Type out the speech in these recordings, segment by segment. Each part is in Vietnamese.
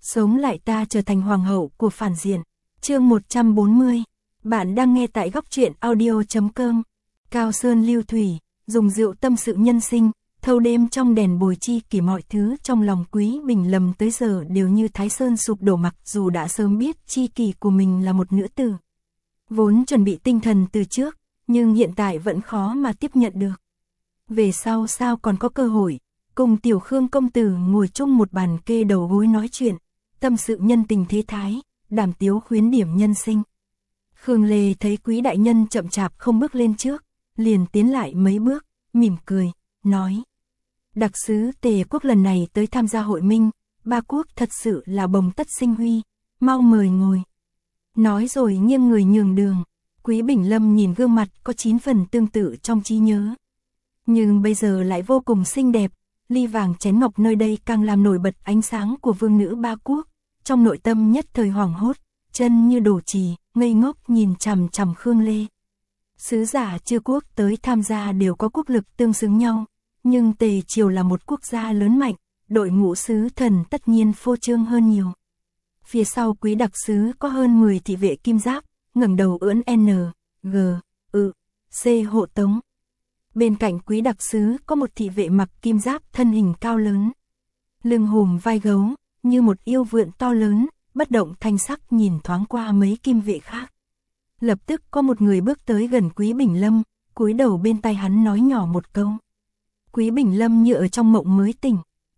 Sống lại ta trở thành hoàng hậu của phản diện. Chương 140. Bạn đang nghe tại góc truyện audio.com. Cao Sơn Lưu Thủy, dùng rượu tâm sự nhân sinh, thâu đêm trong đèn bồi chi kỷ, mọi thứ trong lòng Quý Bình Lâm tới giờ đều như Thái Sơn sụp đổ, mặc dù đã sớm biết chi kỷ của mình là một nữ tử. Vốn chuẩn bị tinh thần từ trước, nhưng hiện tại vẫn khó mà tiếp nhận được. Về sau sao còn có cơ hội, cùng Tiểu Khương công tử ngồi chung một bàn kê đầu gối nói chuyện, tâm sự nhân tình thế thái, đàm tiếu khuyến điểm nhân sinh. Khương Lê thấy Quý đại nhân chậm chạp không bước lên trước, liền tiến lại mấy bước, mỉm cười, nói: Đặc sứ Tề quốc lần này tới tham gia hội minh, ba quốc thật sự là bồng tất sinh huy, mau mời ngồi. Nói rồi nghiêng người nhường đường. Quý Bình Lâm nhìn gương mặt có 9 phần tương tự trong trí nhớ, nhưng bây giờ lại vô cùng xinh đẹp, ly vàng chén ngọc nơi đây càng làm nổi bật ánh sáng của vương nữ ba quốc. Trong nội tâm nhất thời hoảng hốt, chân như đổ trì, ngây ngốc nhìn chằm chằm Khương Lê. Sứ giả chư quốc tới tham gia đều có quốc lực tương xứng nhau, nhưng Tề triều là một quốc gia lớn mạnh, đội ngũ sứ thần tất nhiên phô trương hơn nhiều. Phía sau Quý đặc sứ có hơn 10 thị vệ kim giáp, ngẩng đầu ưỡn N, G, Ự, C hộ tống. Bên cạnh Quý đặc sứ có một thị vệ mặc kim giáp, thân hình cao lớn, lưng hùm vai gấu, như một yêu vượn to lớn, bất động thanh sắc nhìn thoáng qua mấy kim vệ khác. Lập tức có một người bước tới gần Quý Bình Lâm, cúi đầu bên tai hắn nói nhỏ một câu. Quý Bình Lâm như ở trong mộng mới tỉnh,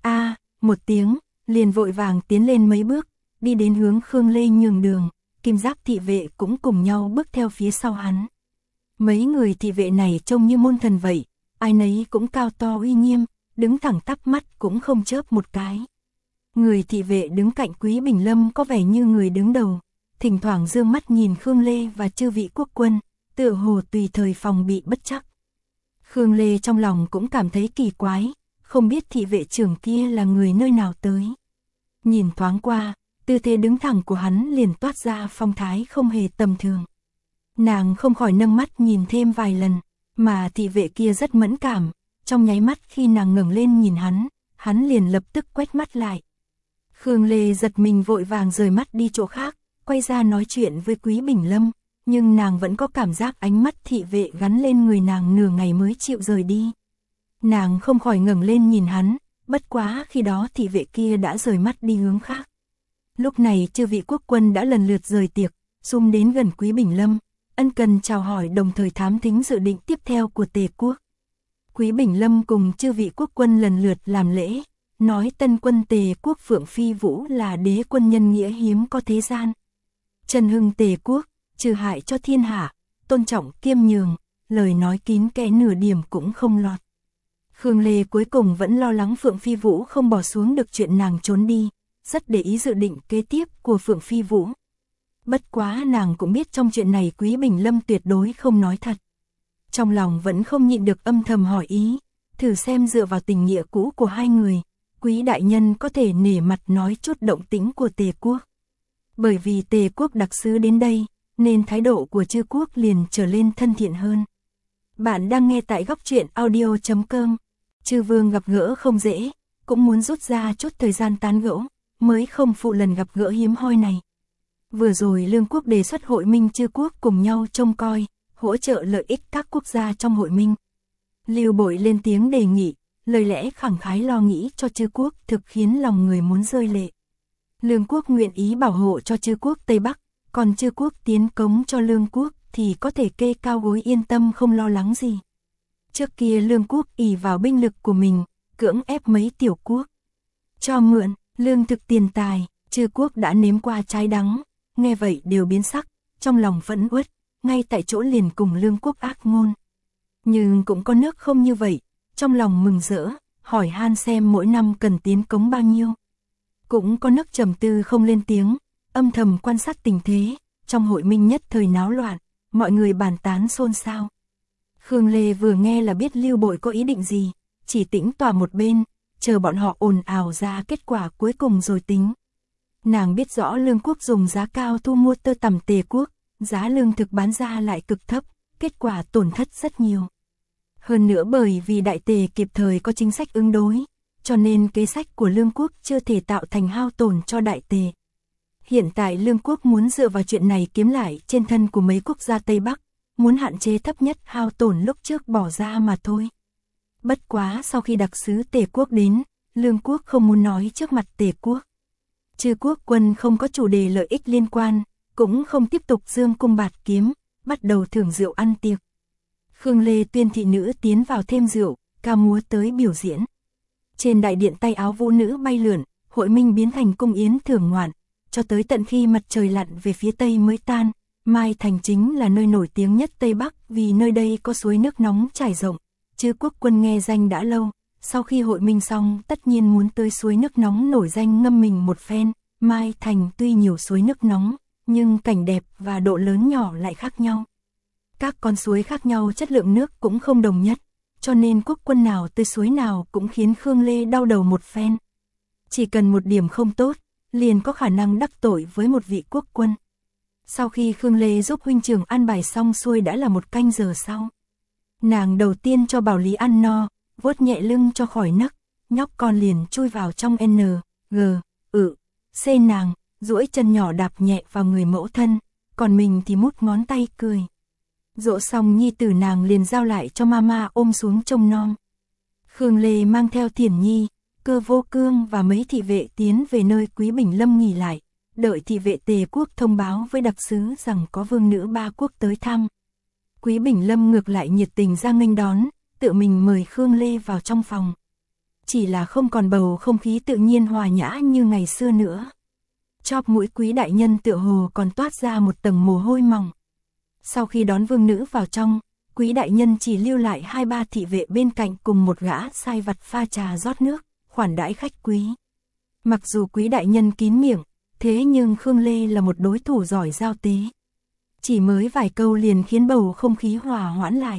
một tiếng, liền vội vàng tiến lên mấy bước, đi đến hướng Khương Lê nhường đường, kim giáp thị vệ cũng cùng nhau bước theo phía sau hắn. Mấy người thị vệ này trông như môn thần vậy, ai nấy cũng cao to uy nghiêm, đứng thẳng tắp mắt cũng không chớp một cái. Người thị vệ đứng cạnh Quý Bình Lâm có vẻ như người đứng đầu, thỉnh thoảng dương mắt nhìn Khương Lê và chư vị quốc quân, tựa hồ tùy thời phòng bị bất trắc. Khương Lê trong lòng cũng cảm thấy kỳ quái, không biết thị vệ trưởng kia là người nơi nào tới. Nhìn thoáng qua, tư thế đứng thẳng của hắn liền toát ra phong thái không hề tầm thường. Nàng không khỏi nâng mắt nhìn thêm vài lần, mà thị vệ kia rất mẫn cảm, trong nháy mắt khi nàng ngẩng lên nhìn hắn liền lập tức quét mắt lại. Khương Lê giật mình vội vàng rời mắt đi chỗ khác, quay ra nói chuyện với Quý Bình Lâm, nhưng nàng vẫn có cảm giác ánh mắt thị vệ gắn lên người nàng nửa ngày mới chịu rời đi. Nàng không khỏi ngẩng lên nhìn hắn, bất quá khi đó thị vệ kia đã rời mắt đi hướng khác. Lúc này chư vị quốc quân đã lần lượt rời tiệc, xung đến gần Quý Bình Lâm, ân cần chào hỏi đồng thời thám thính dự định tiếp theo của Tề quốc. Quý Bình Lâm cùng chư vị quốc quân lần lượt làm lễ, nói tân quân Tề quốc Phượng Phi Vũ là đế quân nhân nghĩa hiếm có thế gian. Trần hưng Tề quốc, trừ hại cho thiên hạ, tôn trọng kiêm nhường, lời nói kín kẽ nửa điểm cũng không lọt. Khương Lê cuối cùng vẫn lo lắng Phượng Phi Vũ không bỏ xuống được chuyện nàng trốn đi, rất để ý dự định kế tiếp của Phượng Phi Vũ. Bất quá nàng cũng biết trong chuyện này Quý Bình Lâm tuyệt đối không nói thật. Trong lòng vẫn không nhịn được âm thầm hỏi ý, thử xem dựa vào tình nghĩa cũ của hai người, Quý đại nhân có thể nể mặt nói chút động tĩnh của Tề quốc. Bởi vì Tề quốc đặc sứ đến đây, nên thái độ của chư quốc liền trở lên thân thiện hơn. Bạn đang nghe tại góc truyện audio.com. Chư vương gặp gỡ không dễ, cũng muốn rút ra chút thời gian tán gẫu, mới không phụ lần gặp gỡ hiếm hoi này. Vừa rồi Lương quốc đề xuất hội minh chư quốc cùng nhau trông coi, hỗ trợ lợi ích các quốc gia trong hội minh. Lưu Bội lên tiếng đề nghị, lời lẽ khẳng khái lo nghĩ cho chư quốc thực khiến lòng người muốn rơi lệ. Lương quốc nguyện ý bảo hộ cho chư quốc Tây Bắc, còn chư quốc tiến cống cho Lương quốc thì có thể kê cao gối yên tâm không lo lắng gì. Trước kia Lương quốc ỷ vào binh lực của mình, cưỡng ép mấy tiểu quốc cho mượn lương thực tiền tài, chư quốc đã nếm qua trái đắng, nghe vậy đều biến sắc, trong lòng phẫn uất, ngay tại chỗ liền cùng Lương quốc ác ngôn. Nhưng cũng có nước không như vậy, trong lòng mừng rỡ, hỏi han xem mỗi năm cần tiến cống bao nhiêu. Cũng có nước trầm tư không lên tiếng, âm thầm quan sát tình thế, trong hội minh nhất thời náo loạn, mọi người bàn tán xôn xao. Khương Lê vừa nghe là biết Lưu Bội có ý định gì, chỉ tĩnh tỏa một bên, chờ bọn họ ồn ào ra kết quả cuối cùng rồi tính. Nàng biết rõ Lương quốc dùng giá cao thu mua tơ tằm Tề quốc, giá lương thực bán ra lại cực thấp, kết quả tổn thất rất nhiều. Hơn nữa bởi vì Đại Tề kịp thời có chính sách ứng đối, cho nên kế sách của Lương quốc chưa thể tạo thành hao tổn cho Đại Tề. Hiện tại Lương quốc muốn dựa vào chuyện này kiếm lại trên thân của mấy quốc gia Tây Bắc, muốn hạn chế thấp nhất hao tổn lúc trước bỏ ra mà thôi. Bất quá sau khi đặc sứ Tề quốc đến, Lương quốc không muốn nói trước mặt Tề quốc. Chư quốc quân không có chủ đề lợi ích liên quan, cũng không tiếp tục dương cung bạt kiếm, bắt đầu thưởng rượu ăn tiệc. Khương Lê tuyên thị nữ tiến vào thêm rượu, ca múa tới biểu diễn. Trên đại điện tay áo vũ nữ bay lượn, hội minh biến thành cung yến thưởng ngoạn, cho tới tận khi mặt trời lặn về phía tây mới tan. Mai Thành chính là nơi nổi tiếng nhất Tây Bắc vì nơi đây có suối nước nóng trải rộng. Chư quốc quân nghe danh đã lâu, sau khi hội minh xong tất nhiên muốn tới suối nước nóng nổi danh ngâm mình một phen. Mai Thành tuy nhiều suối nước nóng, nhưng cảnh đẹp và độ lớn nhỏ lại khác nhau. Các con suối khác nhau chất lượng nước cũng không đồng nhất, cho nên quốc quân nào tới suối nào cũng khiến Khương Lê đau đầu một phen. Chỉ cần một điểm không tốt, liền có khả năng đắc tội với một vị quốc quân. Sau khi Khương Lê giúp huynh trưởng an bài xong xuôi đã là một canh giờ sau. Nàng đầu tiên cho Bảo Lý ăn no, vuốt nhẹ lưng cho khỏi nấc, nhóc con liền chui vào trong C nàng, duỗi chân nhỏ đạp nhẹ vào người mẫu thân, còn mình thì mút ngón tay cười. Dỗ xong nhi tử nàng liền giao lại cho mama ôm xuống trông nom. Khương Lê mang theo Thiển Nhi, Cơ Vô Cương và mấy thị vệ tiến về nơi Quý Bình Lâm nghỉ lại, đợi thị vệ Tề quốc thông báo với đặc sứ rằng có vương nữ ba quốc tới thăm. Quý Bình Lâm ngược lại nhiệt tình ra nghênh đón, tự mình mời Khương Lê vào trong phòng. Chỉ là không còn bầu không khí tự nhiên hòa nhã như ngày xưa nữa. Chóp mũi Quý đại nhân tựa hồ còn toát ra một tầng mồ hôi mỏng. Sau khi đón vương nữ vào trong, Quý đại nhân chỉ lưu lại 2-3 thị vệ bên cạnh cùng một gã sai vặt pha trà rót nước, khoản đãi khách quý. Mặc dù Quý đại nhân kín miệng, thế nhưng Khương Lê là một đối thủ giỏi giao tế. Chỉ mới vài câu liền khiến bầu không khí hòa hoãn lại.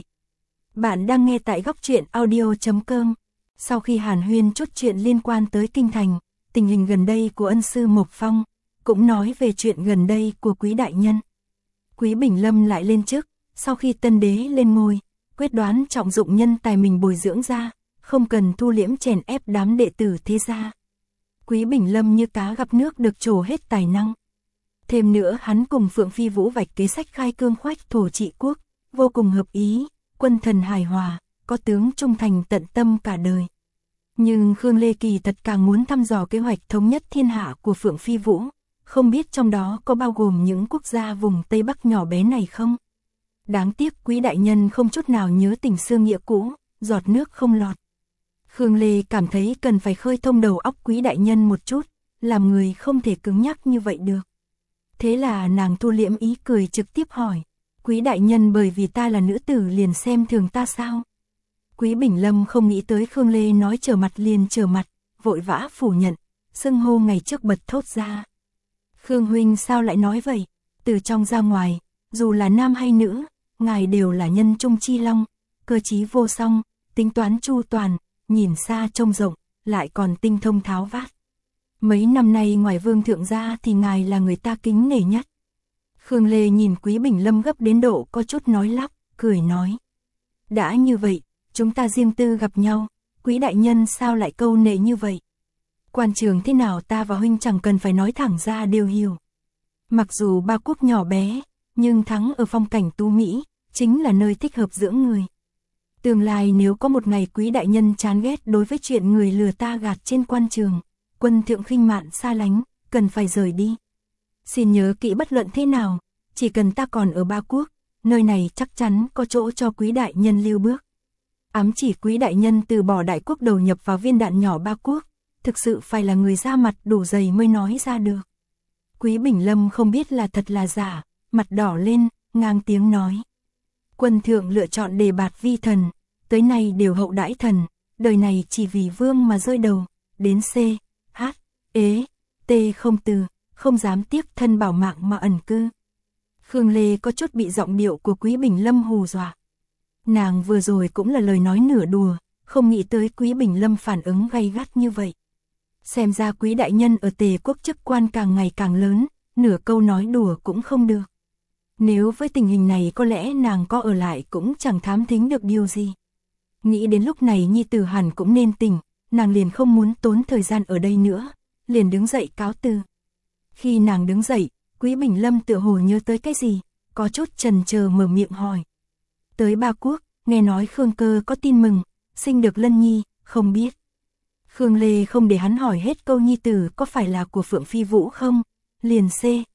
Bạn đang nghe tại góc truyện audio.com. Sau khi hàn huyên chút chuyện liên quan tới kinh thành, tình hình gần đây của ân sư Mộc Phong, cũng nói về chuyện gần đây của Quý đại nhân. Quý Bình Lâm lại lên chức, sau khi tân đế lên ngôi, quyết đoán trọng dụng nhân tài mình bồi dưỡng ra, không cần thu liễm chèn ép đám đệ tử thế gia. Quý Bình Lâm như cá gặp nước được trổ hết tài năng. Thêm nữa hắn cùng Phượng Phi Vũ vạch kế sách khai cương khoách thổ trị quốc, vô cùng hợp ý, quân thần hài hòa, có tướng trung thành tận tâm cả đời. Nhưng Khương Lê kỳ thật càng muốn thăm dò kế hoạch thống nhất thiên hạ của Phượng Phi Vũ, không biết trong đó có bao gồm những quốc gia vùng Tây Bắc nhỏ bé này không? Đáng tiếc Quý đại nhân không chút nào nhớ tình xưa nghĩa cũ, giọt nước không lọt. Khương Lê cảm thấy cần phải khơi thông đầu óc Quý đại nhân một chút, làm người không thể cứng nhắc như vậy được. Thế là nàng thu liễm ý cười trực tiếp hỏi, Quý đại nhân bởi vì ta là nữ tử liền xem thường ta sao? Quý Bình Lâm không nghĩ tới Khương Lê nói trở mặt liền trở mặt, vội vã phủ nhận, xưng hô ngày trước bật thốt ra. Khương huynh sao lại nói vậy? Từ trong ra ngoài, dù là nam hay nữ, ngài đều là nhân trung chi long, cơ trí vô song, tính toán chu toàn, nhìn xa trông rộng, lại còn tinh thông tháo vát. Mấy năm nay ngoài vương thượng ra thì ngài là người ta kính nể nhất. Khương Lê nhìn Quý Bình Lâm gấp đến độ có chút nói lắp, cười nói. Đã như vậy, chúng ta riêng tư gặp nhau, Quý đại nhân sao lại câu nệ như vậy? Quan trường thế nào ta và huynh chẳng cần phải nói thẳng ra đều hiểu. Mặc dù ba quốc nhỏ bé, nhưng thắng ở phong cảnh tú Mỹ, chính là nơi thích hợp dưỡng người. Tương lai nếu có một ngày Quý đại nhân chán ghét đối với chuyện người lừa ta gạt trên quan trường, quân thượng khinh mạn xa lánh, cần phải rời đi. Xin nhớ kỹ bất luận thế nào, chỉ cần ta còn ở ba quốc, nơi này chắc chắn có chỗ cho Quý đại nhân lưu bước. Ám chỉ Quý đại nhân từ bỏ đại quốc đầu nhập vào viên đạn nhỏ ba quốc, thực sự phải là người ra mặt đủ dày mới nói ra được. Quý Bình Lâm không biết là thật là giả, mặt đỏ lên, ngang tiếng nói. Quân thượng lựa chọn đề bạt vi thần, tới nay đều hậu đãi thần, đời này chỉ vì vương mà rơi đầu, đến C, H, ế, T không từ, không dám tiếp thân bảo mạng mà ẩn cư. Khương Lê có chút bị giọng điệu của Quý Bình Lâm hù dọa. Nàng vừa rồi cũng là lời nói nửa đùa, không nghĩ tới Quý Bình Lâm phản ứng gay gắt như vậy. Xem ra Quý đại nhân ở Tề quốc chức quan càng ngày càng lớn, nửa câu nói đùa cũng không được. Nếu với tình hình này có lẽ nàng có ở lại cũng chẳng thám thính được điều gì. Nghĩ đến lúc này nhi tử hẳn cũng nên tỉnh, nàng liền không muốn tốn thời gian ở đây nữa, liền đứng dậy cáo từ. Khi nàng đứng dậy, Quý Bình Lâm tựa hồ nhớ tới cái gì, có chút chần chờ mở miệng hỏi. Tới Ba Quốc, nghe nói Khương Cơ có tin mừng, sinh được Lân Nhi, không biết. Khương Lê không để hắn hỏi hết câu nhi tử có phải là của Phượng Phi Vũ không, liền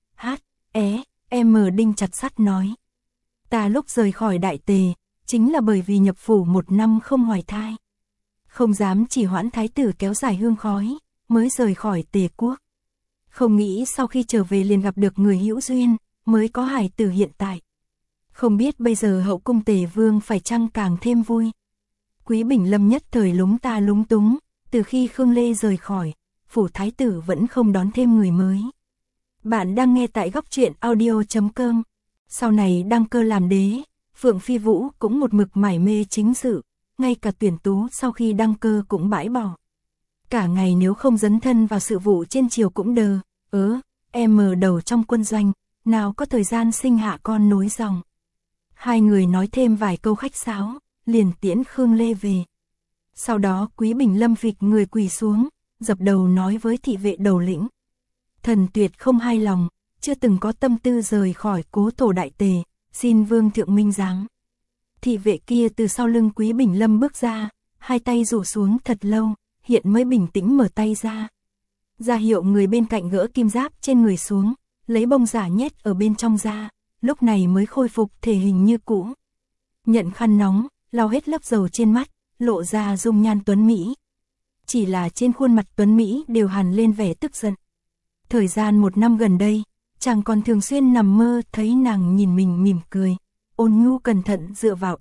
đinh chặt sắt nói. Ta lúc rời khỏi Đại Tề, chính là bởi vì nhập phủ 1 năm không hoài thai. Không dám chỉ hoãn thái tử kéo dài hương khói, mới rời khỏi Tề quốc. Không nghĩ sau khi trở về liền gặp được người hữu duyên, mới có hài tử hiện tại. Không biết bây giờ hậu cung Tề vương phải chăng càng thêm vui. Quý Bình Lâm nhất thời lúng ta lúng túng, từ khi Khương Lê rời khỏi, phủ thái tử vẫn không đón thêm người mới. Bạn đang nghe tại góc truyện audio.com. Sau này đăng cơ làm đế, Phượng Phi Vũ cũng một mực mải mê chính sự, ngay cả tuyển tú sau khi đăng cơ cũng bãi bỏ. Cả ngày nếu không dấn thân vào sự vụ trên triều cũng đờ, đầu trong quân doanh, nào có thời gian sinh hạ con nối dòng. Hai người nói thêm vài câu khách sáo, liền tiễn Khương Lê về. Sau đó Quý Bình Lâm vịt người quỳ xuống, dập đầu nói với thị vệ đầu lĩnh. Thần tuyệt không hài lòng, chưa từng có tâm tư rời khỏi cố thổ Đại Tề, xin vương thượng minh giáng. Thị vệ kia từ sau lưng Quý Bình Lâm bước ra, hai tay rủ xuống thật lâu, hiện mới bình tĩnh mở tay ra. Ra hiệu người bên cạnh gỡ kim giáp trên người xuống, lấy bông giả nhét ở bên trong ra, lúc này mới khôi phục thể hình như cũ. Nhận khăn nóng, lau hết lớp dầu trên mắt, lộ ra dung nhan tuấn Mỹ. Chỉ là trên khuôn mặt tuấn Mỹ đều hằn lên vẻ tức giận. Thời gian 1 năm gần đây, chàng còn thường xuyên nằm mơ thấy nàng nhìn mình mỉm cười, ôn nhu cẩn thận dựa vào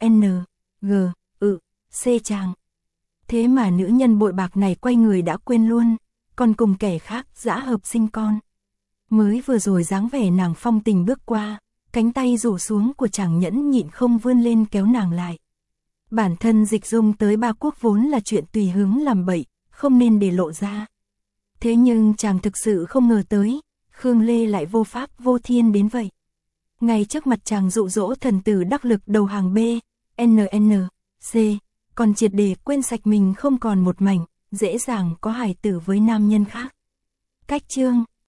C chàng. Thế mà nữ nhân bội bạc này quay người đã quên luôn, còn cùng kẻ khác dã hợp sinh con. Mới vừa rồi dáng vẻ nàng phong tình bước qua, cánh tay rủ xuống của chàng nhẫn nhịn không vươn lên kéo nàng lại. Bản thân dịch dung tới Ba Quốc vốn là chuyện tùy hứng làm bậy, không nên để lộ ra. Thế nhưng chàng thực sự không ngờ tới, Khương Lê lại vô pháp vô thiên đến vậy. Ngay trước mặt chàng dụ dỗ thần tử đắc lực đầu hàng C, còn triệt để quên sạch mình không còn một mảnh, dễ dàng có hài tử với nam nhân khác. Cách chương